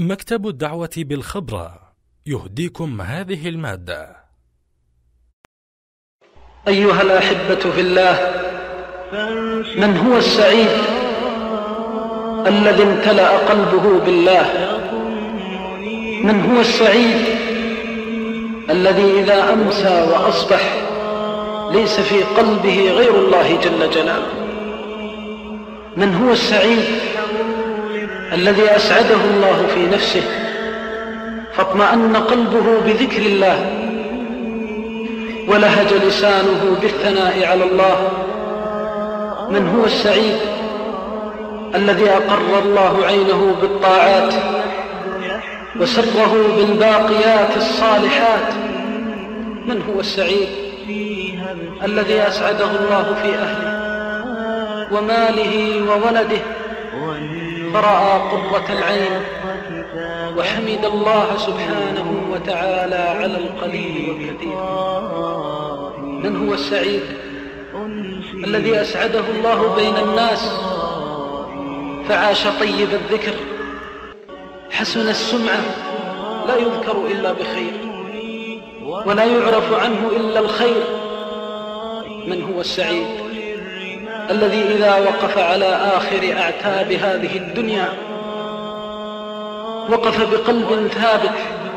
مكتب الدعوة بالخبرة يهديكم هذه المادة. أيها الأحبة في الله، من هو السعيد الذي امتلأ قلبه بالله؟ من هو السعيد الذي إذا أمسى وأصبح ليس في قلبه غير الله جل جلاله؟ من هو السعيد الذي أسعده الله في نفسه فاطمأن قلبه بذكر الله ولهج لسانه بالثناء على الله؟ من هو السعيد الذي أقر الله عينه بالطاعات وسره بالباقيات الصالحات؟ من هو السعيد الذي أسعده الله في أهله وماله وولده فرأى قرة العين وحمد الله سبحانه وتعالى على القليل والكثير؟ من هو السعيد الذي أسعده الله بين الناس فعاش طيب الذكر حسن السمعة، لا يذكر إلا بخير ولا يعرف عنه إلا الخير؟ من هو السعيد الذي إذا وقف على آخر أعتاب هذه الدنيا وقف بقلب ثابت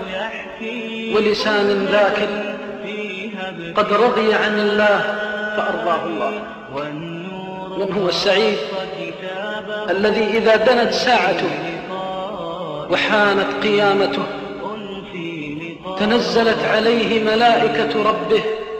ولسان ذاكر قد رضي عن الله فأرضاه الله؟ من هو السعيد الذي إذا دنت ساعته وحانت قيامته تنزلت عليه ملائكة ربه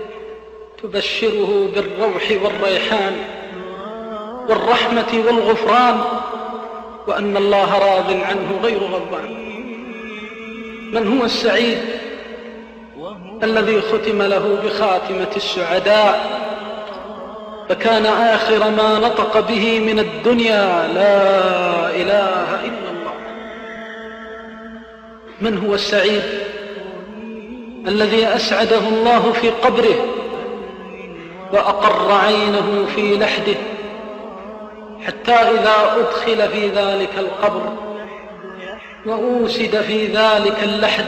تبشره بالروح والريحان والرحمة والغفران وأن الله راض عنه غير غضبان؟ من هو السعيد الذي ختم له بخاتمة السعداء فكان آخر ما نطق به من الدنيا لا إله إلا الله؟ من هو السعيد الذي أسعده الله في قبره وأقر عينه في لحده حتى إذا أدخل في ذلك القبر وأوسد في ذلك اللحد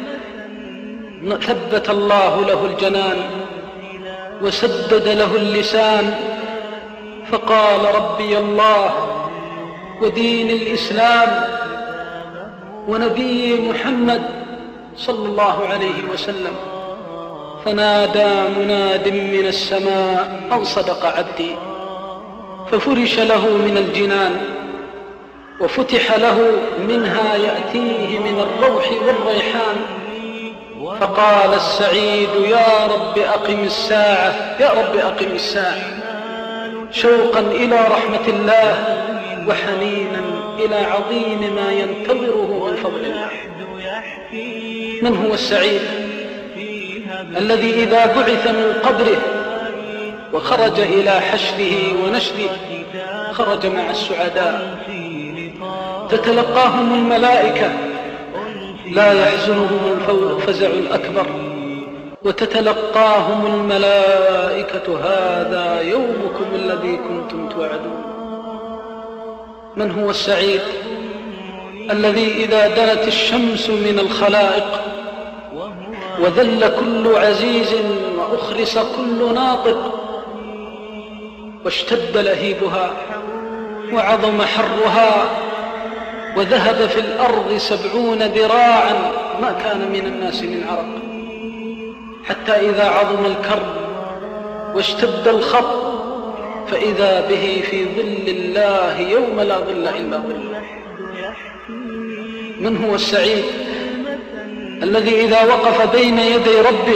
ثبت الله له الجنان وسدد له اللسان فقال ربي الله ودين الإسلام ونبي محمد صلى الله عليه وسلم، فنادى مناد من السماء أن صدق عبدي، ففرش له من الجنان وفتح له منها يأتيه من الروح والريحان، فقال السعيد يا رب أقم الساعة، يا رب أقم الساعة، شوقا إلى رحمة الله وحنينا إلى عظيم ما ينتظره من فضل الله. من هو السعيد الذي إذا بعث من قبره وخرج إلى حشره ونشره خرج مع السعداء تتلقاهم الملائكة لا يحزنهم الفزع الأكبر وتتلقاهم الملائكة هذا يومكم الذي كنتم توعدون؟ من هو السعيد الذي إذا دنت الشمس من الخلائق وذل كل عزيز وأخرس كل ناطق واشتد لهيبها وعظم حرها وذهب في الأرض 70 ذراعا ما كان من الناس من عرق، حتى إذا عظم الكرب واشتد الخط فإذا به في ظل الله يوم لا ظل إلا ظله؟ من هو السعيد الذي إذا وقف بين يدي ربه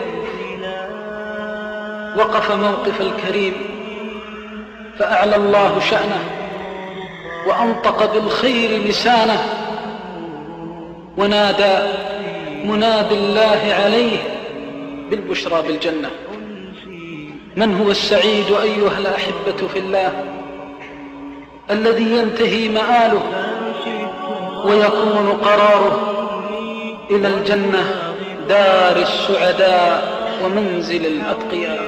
وقف موقف الكريم فأعلى الله شأنه وأنطق بالخير لسانه ونادى منادي الله عليه بالبشرى بالجنة؟ من هو السعيد أيها الأحبة في الله الذي ينتهي مآله ويكون قراره إلى الجنة دار السعداء ومنزل الأتقياء؟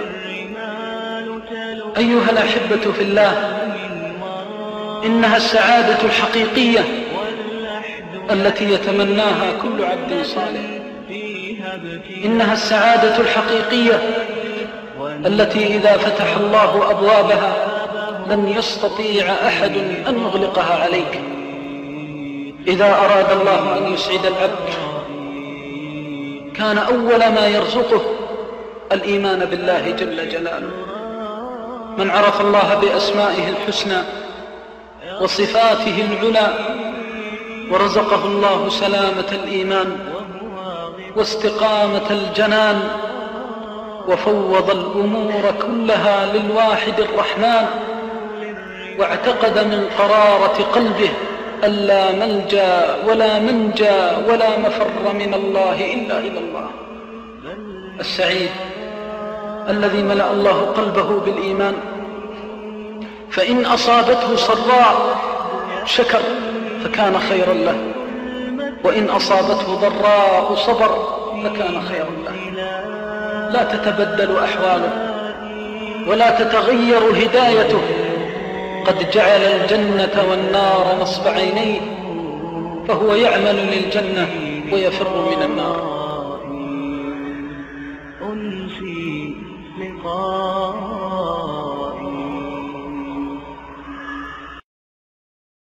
أيها الأحبة في الله، إنها السعادة الحقيقية التي يتمناها كل عبد صالح. إنها السعادة الحقيقية التي إذا فتح الله أبوابها لن يستطيع أحد أن يغلقها عليك. إذا أراد الله أن يسعد العبد كان أول ما يرزقه الإيمان بالله جل جلاله. من عرف الله بأسمائه الحسنى وصفاته العلى ورزقه الله سلامة الإيمان واستقامة الجنان وفوض الأمور كلها للواحد الرحمن، واعتقد من قرارة قلبه ألا ملجأ ولا منجى ولا مفر من الله إلا إلى الله. السعيد الذي ملأ الله قلبه بالإيمان، فإن أصابته سراء شكر فكان خيرا له، وإن أصابته ضراء صبر فكان خيرا له. لا تتبدل أحواله ولا تتغير هدايته. قد جعل الجنة والنار نصب عينيه، فهو يعمل للجنة ويفر من النار. أنسي لقائي